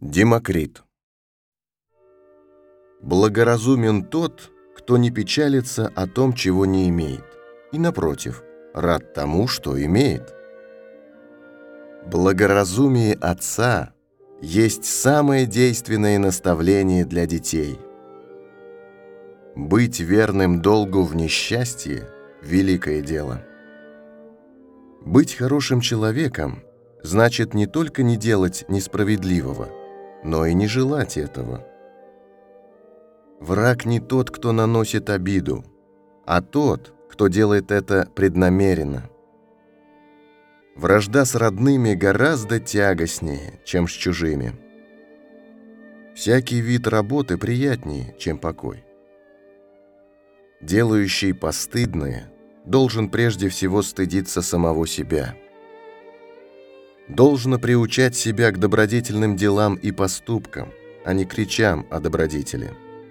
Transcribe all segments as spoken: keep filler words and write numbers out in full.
Демокрит. Благоразумен тот, кто не печалится о том, чего не имеет, и, напротив, рад тому, что имеет. Благоразумие отца есть самое действенное наставление для детей. Быть верным долгу в несчастье – великое дело. Быть хорошим человеком значит не только не делать несправедливого, но и не желать этого. Враг не тот, кто наносит обиду, а тот, кто делает это преднамеренно. Вражда с родными гораздо тягостнее, чем с чужими. Всякий вид работы приятнее, чем покой. Делающий постыдное должен прежде всего стыдиться самого себя. Должно приучать себя к добродетельным делам и поступкам, а не к речам о добродетели.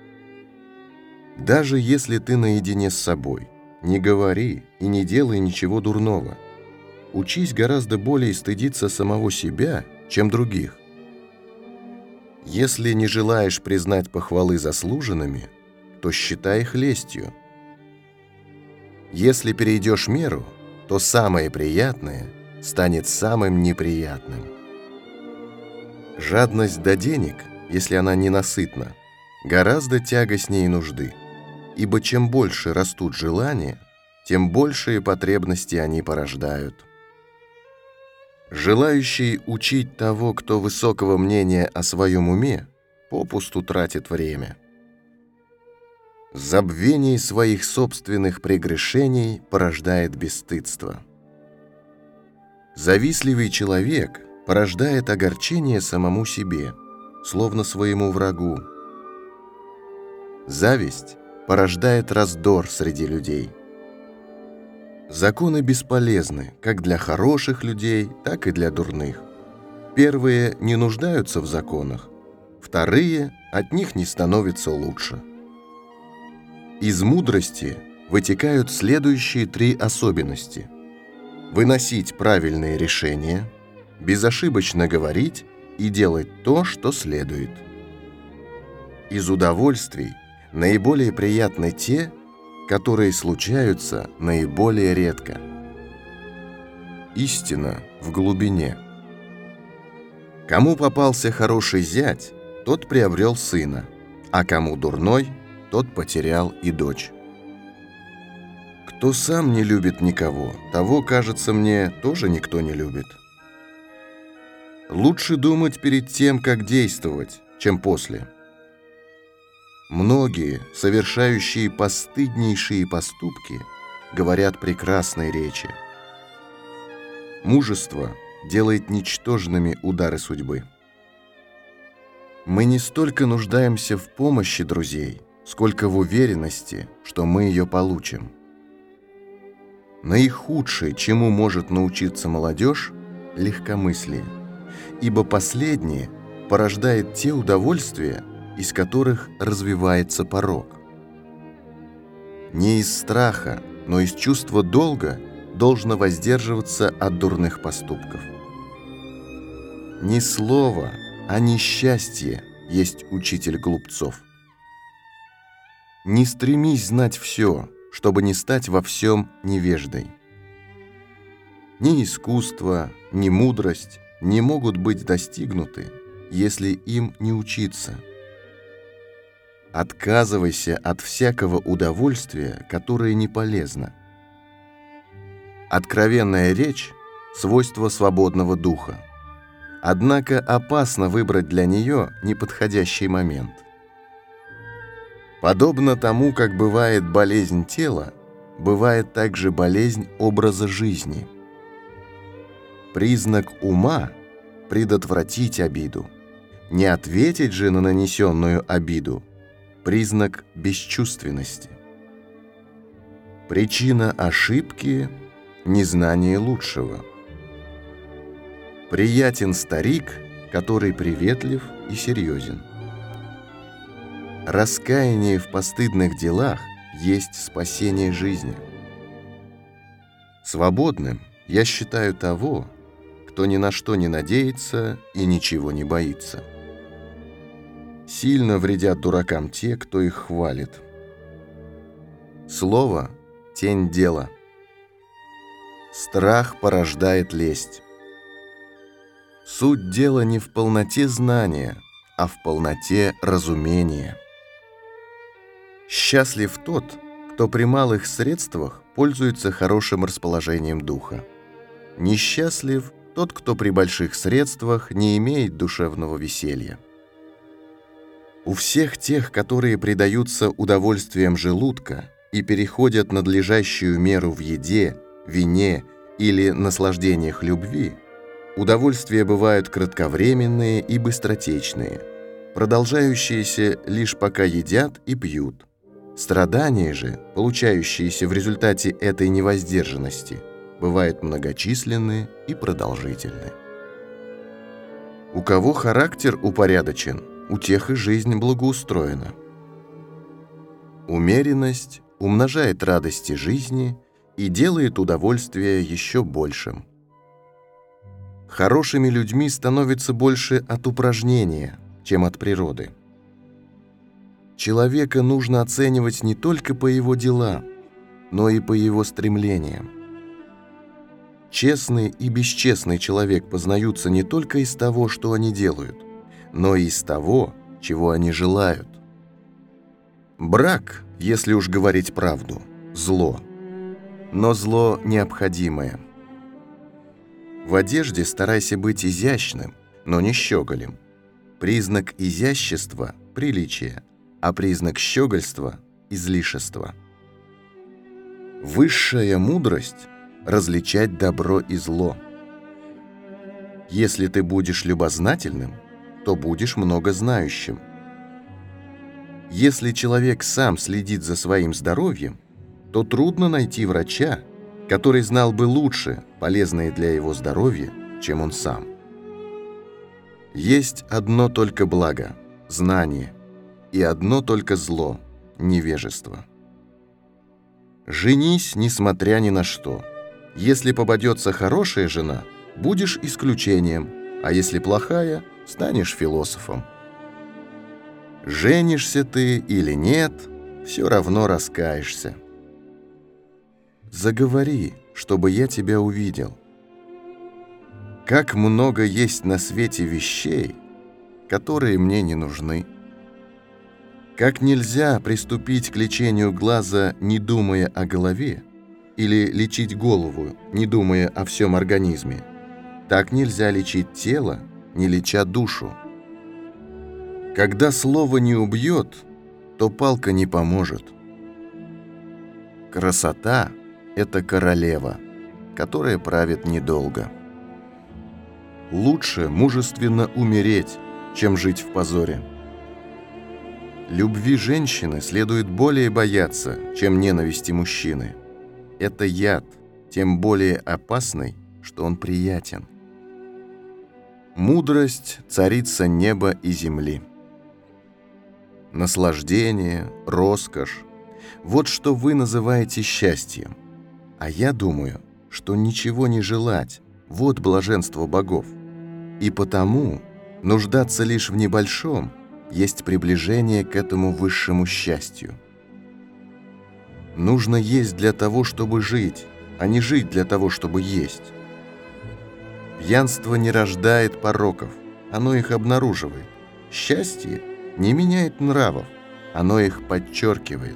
Даже если ты наедине с собой, не говори и не делай ничего дурного. Учись гораздо более стыдиться самого себя, чем других. Если не желаешь признать похвалы заслуженными, то считай их лестью. Если перейдешь меру, то самое приятное станет самым неприятным. Жадность до денег, если она ненасытна, гораздо тягостнее нужды, ибо чем больше растут желания, тем большие потребности они порождают. Желающий учить того, кто высокого мнения о своем уме, попусту тратит время. Забвение своих собственных прегрешений порождает бесстыдство. Завистливый человек порождает огорчение самому себе, словно своему врагу. Зависть порождает раздор среди людей. Законы бесполезны как для хороших людей, так и для дурных. Первые не нуждаются в законах, вторые от них не становятся лучше. Из мудрости вытекают следующие три особенности: выносить правильные решения, безошибочно говорить и делать то, что следует. Из удовольствий наиболее приятны те, которые случаются наиболее редко. Истина в глубине. Кому попался хороший зять, тот приобрел сына, а кому дурной, тот потерял и дочь. Кто сам не любит никого, того, кажется мне, тоже никто не любит. Лучше думать перед тем, как действовать, чем после. Многие, совершающие постыднейшие поступки, говорят прекрасные речи. Мужество делает ничтожными удары судьбы. Мы не столько нуждаемся в помощи друзей, сколько в уверенности, что мы ее получим. Наихудшее, чему может научиться молодежь, – легкомыслие, ибо последнее порождает те удовольствия, из которых развивается порок. Не из страха, но из чувства долга должно воздерживаться от дурных поступков. Не слово, а несчастье есть учитель глупцов. Не стремись знать все, чтобы не стать во всем невеждой. Ни искусство, ни мудрость не могут быть достигнуты, если им не учиться. Отказывайся от всякого удовольствия, которое не полезно. Откровенная речь – свойство свободного духа. Однако опасно выбрать для нее неподходящий момент. Подобно тому, как бывает болезнь тела, бывает также болезнь образа жизни. Признак ума – предотвратить обиду. Не ответить же на нанесенную обиду – признак бесчувственности. Причина ошибки – незнание лучшего. Приятен старик, который приветлив и серьезен. Раскаяние в постыдных делах есть спасение жизни. Свободным я считаю того, кто ни на что не надеется и ничего не боится. Сильно вредят дуракам те, кто их хвалит. Слово – тень дела. Страх порождает лесть. Суть дела не в полноте знания, а в полноте разумения. Счастлив тот, кто при малых средствах пользуется хорошим расположением духа. Несчастлив тот, кто при больших средствах не имеет душевного веселья. У всех тех, которые предаются удовольствиям желудка и переходят надлежащую меру в еде, вине или наслаждениях любви, удовольствия бывают кратковременные и быстротечные, продолжающиеся лишь пока едят и пьют. Страдания же, получающиеся в результате этой невоздержанности, бывают многочисленны и продолжительны. У кого характер упорядочен, у тех и жизнь благоустроена. Умеренность умножает радости жизни и делает удовольствие еще большим. Хорошими людьми становится больше от упражнения, чем от природы. Человека нужно оценивать не только по его делам, но и по его стремлениям. Честный и бесчестный человек познаются не только из того, что они делают, но и из того, чего они желают. Брак, если уж говорить правду, зло, но зло необходимое. В одежде старайся быть изящным, но не щеголем. Признак изящества – приличие, а признак щегольства – излишество. Высшая мудрость – различать добро и зло. Если ты будешь любознательным, то будешь многознающим. Если человек сам следит за своим здоровьем, то трудно найти врача, который знал бы лучше полезное для его здоровья, чем он сам. Есть одно только благо – знание, и одно только зло – невежество. Женись, несмотря ни на что. Если попадется хорошая жена, будешь исключением, а если плохая, станешь философом. Женишься ты или нет, все равно раскаешься. Заговори, чтобы я тебя увидел. Как много есть на свете вещей, которые мне не нужны. Как нельзя приступить к лечению глаза, не думая о голове, или лечить голову, не думая о всем организме, так нельзя лечить тело, не леча душу. Когда слово не убьет, то палка не поможет. Красота – это королева, которая правит недолго. Лучше мужественно умереть, чем жить в позоре. Любви женщины следует более бояться, чем ненависти мужчины. Это яд, тем более опасный, что он приятен. Мудрость – царица неба и земли. Наслаждение, роскошь – вот что вы называете счастьем. А я думаю, что ничего не желать – вот блаженство богов. И потому нуждаться лишь в небольшом есть приближение к этому высшему счастью. Нужно есть для того, чтобы жить, а не жить для того, чтобы есть. Пьянство не рождает пороков, оно их обнаруживает. Счастье не меняет нравов, оно их подчеркивает.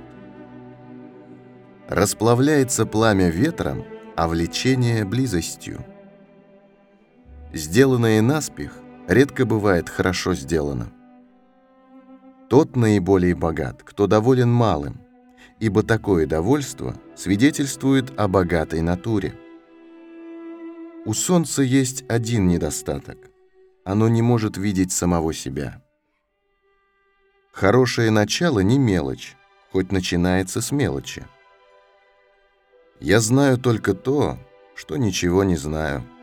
Расплавляется пламя ветром, а влечение близостью. Сделанное наспех редко бывает хорошо сделано. Тот наиболее богат, кто доволен малым, ибо такое довольство свидетельствует о богатой натуре. У солнца есть один недостаток – оно не может видеть самого себя. Хорошее начало не мелочь, хоть начинается с мелочи. Я знаю только то, что ничего не знаю.